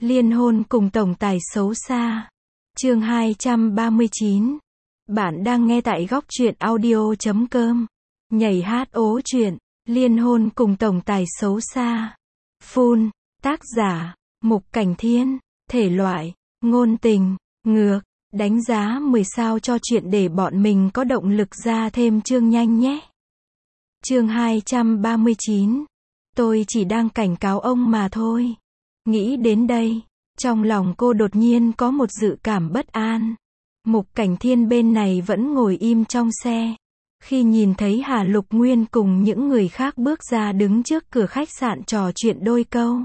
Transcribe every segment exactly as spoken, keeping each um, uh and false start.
Liên hôn cùng tổng tài xấu xa. Chương hai trăm ba mươi chín. Bạn đang nghe tại góc truyện audio chấm com. Nhảy hát ố truyện, liên hôn cùng tổng tài xấu xa. Full, tác giả, Mục Cảnh Thiên, thể loại, ngôn tình, ngược, đánh giá mười sao cho chuyện để bọn mình có động lực ra thêm chương nhanh nhé. Chương hai trăm ba mươi chín. Tôi chỉ đang cảnh cáo ông mà thôi. Nghĩ đến đây, trong lòng cô đột nhiên có một dự cảm bất an. Mục Cảnh Thiên bên này vẫn ngồi im trong xe. Khi nhìn thấy Hà Lục Nguyên cùng những người khác bước ra đứng trước cửa khách sạn trò chuyện đôi câu.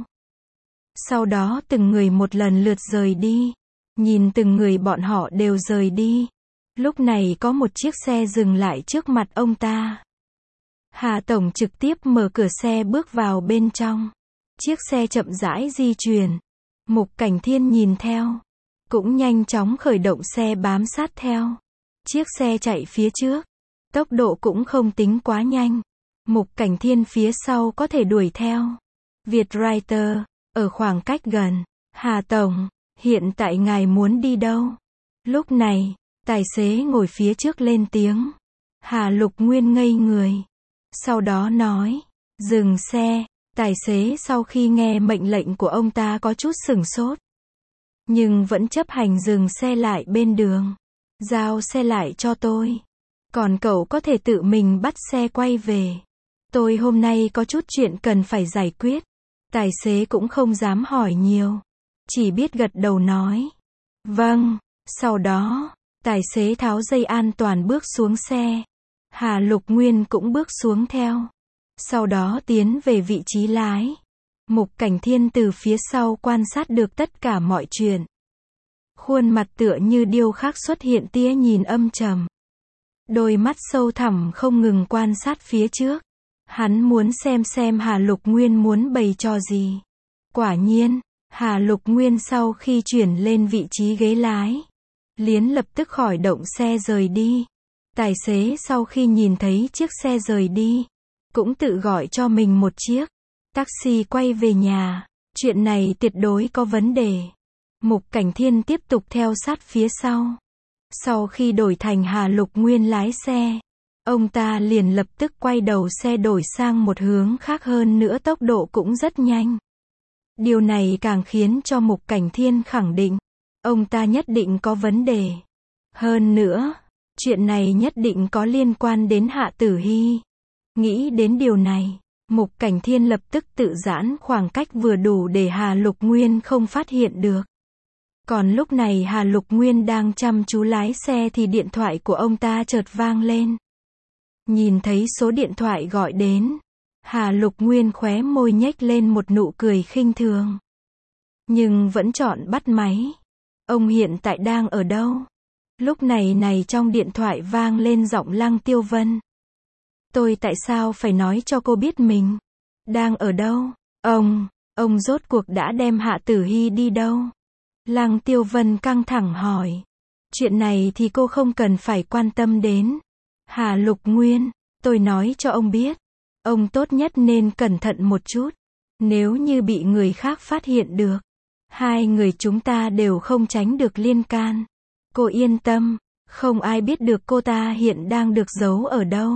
Sau đó từng người một lần lượt rời đi. Nhìn từng người bọn họ đều rời đi. Lúc này có một chiếc xe dừng lại trước mặt ông ta. Hà Tổng trực tiếp mở cửa xe bước vào bên trong. Chiếc xe chậm rãi di chuyển. Mục Cảnh Thiên nhìn theo. Cũng nhanh chóng khởi động xe bám sát theo. Chiếc xe chạy phía trước. Tốc độ cũng không tính quá nhanh. Mục Cảnh Thiên phía sau có thể đuổi theo. Vietwriter, ở khoảng cách gần. Hà Tổng, hiện tại ngài muốn đi đâu? Lúc này, tài xế ngồi phía trước lên tiếng. Hà Lục Nguyên ngây người. Sau đó nói, dừng xe. Tài xế sau khi nghe mệnh lệnh của ông ta có chút sửng sốt. Nhưng vẫn chấp hành dừng xe lại bên đường. Giao xe lại cho tôi. Còn cậu có thể tự mình bắt xe quay về. Tôi hôm nay có chút chuyện cần phải giải quyết. Tài xế cũng không dám hỏi nhiều. Chỉ biết gật đầu nói. Vâng. Sau đó, tài xế tháo dây an toàn bước xuống xe. Hà Lục Nguyên cũng bước xuống theo. Sau đó tiến về vị trí lái. Mục Cảnh Thiên từ phía sau quan sát được tất cả mọi chuyện. Khuôn mặt tựa như điêu khắc xuất hiện tia nhìn âm trầm. Đôi mắt sâu thẳm không ngừng quan sát phía trước. Hắn muốn xem xem Hà Lục Nguyên muốn bày trò gì. Quả nhiên, Hà Lục Nguyên sau khi chuyển lên vị trí ghế lái, liền lập tức khỏi động xe rời đi. Tài xế sau khi nhìn thấy chiếc xe rời đi, cũng tự gọi cho mình một chiếc taxi quay về nhà. Chuyện này tuyệt đối có vấn đề. Mục Cảnh Thiên tiếp tục theo sát phía sau. Sau khi đổi thành Hà Lục Nguyên lái xe, ông ta liền lập tức quay đầu xe đổi sang một hướng khác, hơn nữa tốc độ cũng rất nhanh. Điều này càng khiến cho Mục Cảnh Thiên khẳng định, ông ta nhất định có vấn đề. Hơn nữa, chuyện này nhất định có liên quan đến Hạ Tử Hy. Nghĩ đến điều này, Mục Cảnh Thiên lập tức tự giãn khoảng cách vừa đủ để Hà Lục Nguyên không phát hiện được. Còn lúc này Hà Lục Nguyên đang chăm chú lái xe thì điện thoại của ông ta chợt vang lên. Nhìn thấy số điện thoại gọi đến, Hà Lục Nguyên khóe môi nhếch lên một nụ cười khinh thường. Nhưng vẫn chọn bắt máy. Ông hiện tại đang ở đâu? Lúc này này trong điện thoại vang lên giọng Lăng Tiêu Vân. Tôi tại sao phải nói cho cô biết mình đang ở đâu? Ông, ông rốt cuộc đã đem Hạ Tử Hy đi đâu? Lăng Tiêu Vân căng thẳng hỏi. Chuyện này thì cô không cần phải quan tâm đến. Hà Lục Nguyên, tôi nói cho ông biết. Ông tốt nhất nên cẩn thận một chút. Nếu như bị người khác phát hiện được, hai người chúng ta đều không tránh được liên can. Cô yên tâm, không ai biết được cô ta hiện đang được giấu ở đâu.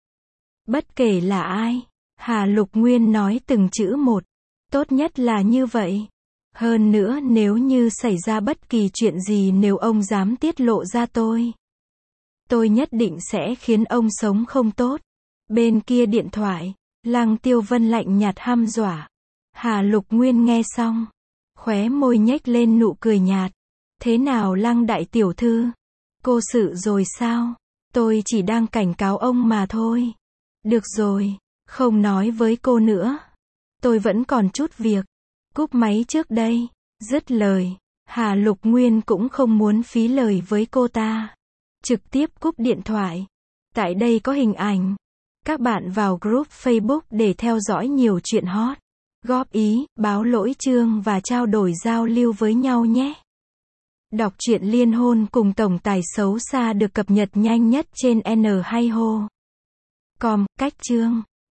Bất kể là ai, Hà Lục Nguyên nói từng chữ một. Tốt nhất là như vậy. Hơn nữa nếu như xảy ra bất kỳ chuyện gì, nếu ông dám tiết lộ ra tôi, tôi nhất định sẽ khiến ông sống không tốt. Bên kia điện thoại, Lăng Tiêu Vân lạnh nhạt hăm dọa. Hà Lục Nguyên nghe xong, khóe môi nhếch lên nụ cười nhạt. Thế nào Lăng đại tiểu thư? Cô xử rồi sao? Tôi chỉ đang cảnh cáo ông mà thôi. Được rồi, không nói với cô nữa. Tôi vẫn còn chút việc. Cúp máy trước đây. Dứt lời, Hà Lục Nguyên cũng không muốn phí lời với cô ta. Trực tiếp cúp điện thoại. Tại đây có hình ảnh. Các bạn vào group Facebook để theo dõi nhiều chuyện hot. Góp ý, báo lỗi chương và trao đổi giao lưu với nhau nhé. Đọc truyện liên hôn cùng tổng tài xấu xa được cập nhật nhanh nhất trên N hai ho chấm com, cách chương.